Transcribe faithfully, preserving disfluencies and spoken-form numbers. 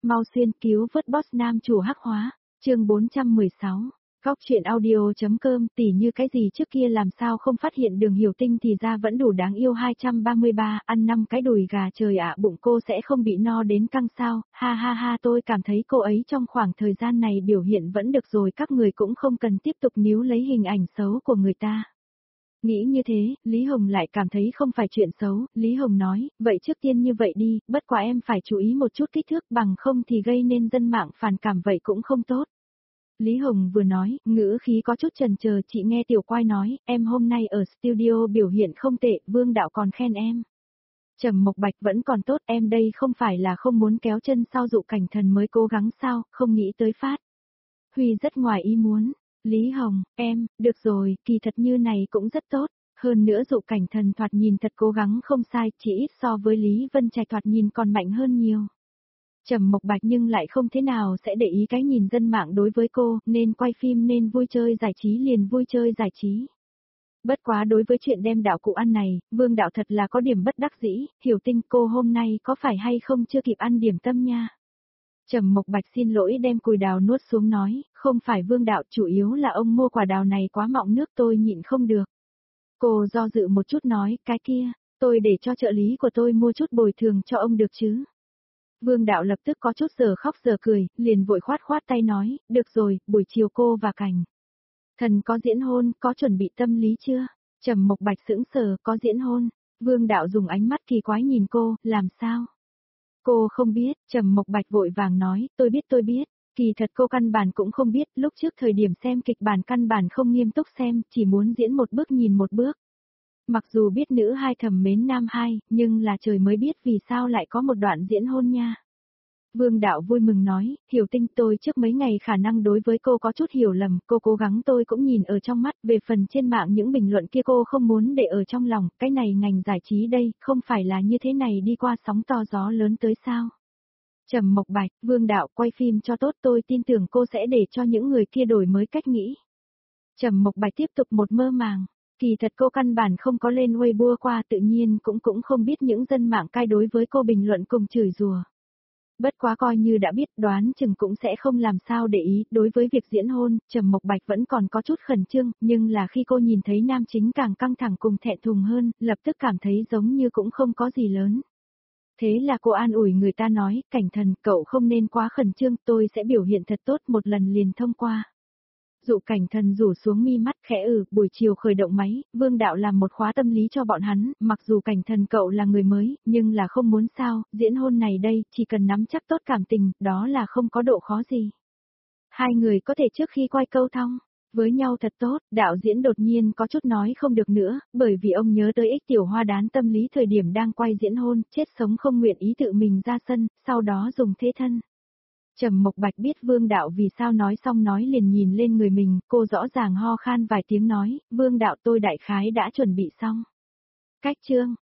Mau xuyên cứu vớt boss nam chủ hắc hóa, chương bốn trăm mười sáu. Góc truyện audio.com tỉ như cái gì trước kia làm sao không phát hiện Đường Hiểu Tinh thì ra vẫn đủ đáng yêu. Hai trăm ba mươi ba, ăn năm cái đùi gà trời ạ, bụng cô sẽ không bị no đến căng sao, ha ha ha. Tôi cảm thấy cô ấy trong khoảng thời gian này biểu hiện vẫn được rồi, các người cũng không cần tiếp tục níu lấy hình ảnh xấu của người ta. Nghĩ như thế, Lý Hồng lại cảm thấy không phải chuyện xấu. Lý Hồng nói, vậy trước tiên như vậy đi, bất quá em phải chú ý một chút kích thước, bằng không thì gây nên dân mạng phản cảm vậy cũng không tốt. Lý Hồng vừa nói, ngữ khí có chút chần chờ. Chị nghe Tiểu Quai nói, em hôm nay ở studio biểu hiện không tệ, Vương Đạo còn khen em. Trầm Mộc Bạch vẫn còn tốt, em đây không phải là không muốn kéo chân sau Dụ Cảnh Thần mới cố gắng sao, không nghĩ tới phát Huy rất ngoài ý muốn. Lý Hồng, em, được rồi, kỳ thật như này cũng rất tốt. Hơn nữa Dụ Cảnh Thần thoạt nhìn thật cố gắng không sai, chỉ ít so với Lý Vân Trạch thoạt nhìn còn mạnh hơn nhiều. Trầm Mộc Bạch nhưng lại không thế nào sẽ để ý cái nhìn dân mạng đối với cô, nên quay phim nên vui chơi giải trí liền vui chơi giải trí. Bất quá đối với chuyện đem đạo cụ ăn này, Vương Đạo thật là có điểm bất đắc dĩ. Hiểu Tinh, cô hôm nay có phải hay không chưa kịp ăn điểm tâm nha. Trầm Mộc Bạch xin lỗi đem cùi đào nuốt xuống nói, không phải Vương Đạo, chủ yếu là ông mua quả đào này quá mọng nước tôi nhịn không được. Cô do dự một chút nói, cái kia, tôi để cho trợ lý của tôi mua chút bồi thường cho ông được chứ. Vương Đạo lập tức có chút giờ khóc giờ cười, liền vội khoát khoát tay nói, được rồi, buổi chiều cô và Cảnh Thần có diễn hôn, có chuẩn bị tâm lý chưa? Trầm Mộc Bạch sững sờ, có diễn hôn. Vương Đạo dùng ánh mắt kỳ quái nhìn cô, làm sao? Cô không biết. Trầm Mộc Bạch vội vàng nói, tôi biết tôi biết. Kỳ thật cô căn bản cũng không biết, lúc trước thời điểm xem kịch bản căn bản không nghiêm túc xem, chỉ muốn diễn một bước nhìn một bước. Mặc dù biết nữ hai thầm mến nam hai, nhưng là trời mới biết vì sao lại có một đoạn diễn hôn nha. Vương Đạo vui mừng nói, Hiểu Tinh, tôi trước mấy ngày khả năng đối với cô có chút hiểu lầm, cô cố gắng tôi cũng nhìn ở trong mắt, về phần trên mạng những bình luận kia cô không muốn để ở trong lòng, cái này ngành giải trí đây, không phải là như thế này đi qua sóng to gió lớn tới sao. Trầm Mộc Bạch, Vương Đạo, quay phim cho tốt, tôi tin tưởng cô sẽ để cho những người kia đổi mới cách nghĩ. Trầm Mộc Bạch tiếp tục một mơ màng. Kỳ thật cô căn bản không có lên Weibo qua, tự nhiên cũng cũng không biết những dân mạng cai đối với cô bình luận cùng chửi rủa. Bất quá coi như đã biết, đoán chừng cũng sẽ không làm sao để ý. Đối với việc diễn hôn, Trầm Mộc Bạch vẫn còn có chút khẩn trương, nhưng là khi cô nhìn thấy nam chính càng căng thẳng cùng thẹn thùng hơn, lập tức cảm thấy giống như cũng không có gì lớn. Thế là cô an ủi người ta nói, Cảnh Thần, cậu không nên quá khẩn trương, tôi sẽ biểu hiện thật tốt, một lần liền thông qua. Dụ Cảnh Thần rủ xuống mi mắt khẽ ừ, buổi chiều khởi động máy, Vương Đạo làm một khóa tâm lý cho bọn hắn, mặc dù Cảnh Thần cậu là người mới, nhưng là không muốn sao, diễn hôn này đây, chỉ cần nắm chắc tốt cảm tình, đó là không có độ khó gì. Hai người có thể trước khi quay câu thong với nhau thật tốt, đạo diễn đột nhiên có chút nói không được nữa, bởi vì ông nhớ tới Ích Tiểu Hoa đán tâm lý thời điểm đang quay diễn hôn, chết sống không nguyện ý tự mình ra sân, sau đó dùng thế thân. Trầm Mộc Bạch biết Vương Đạo vì sao nói xong nói liền nhìn lên người mình, cô rõ ràng ho khan vài tiếng nói, Vương Đạo tôi đại khái đã chuẩn bị xong. Cách chương,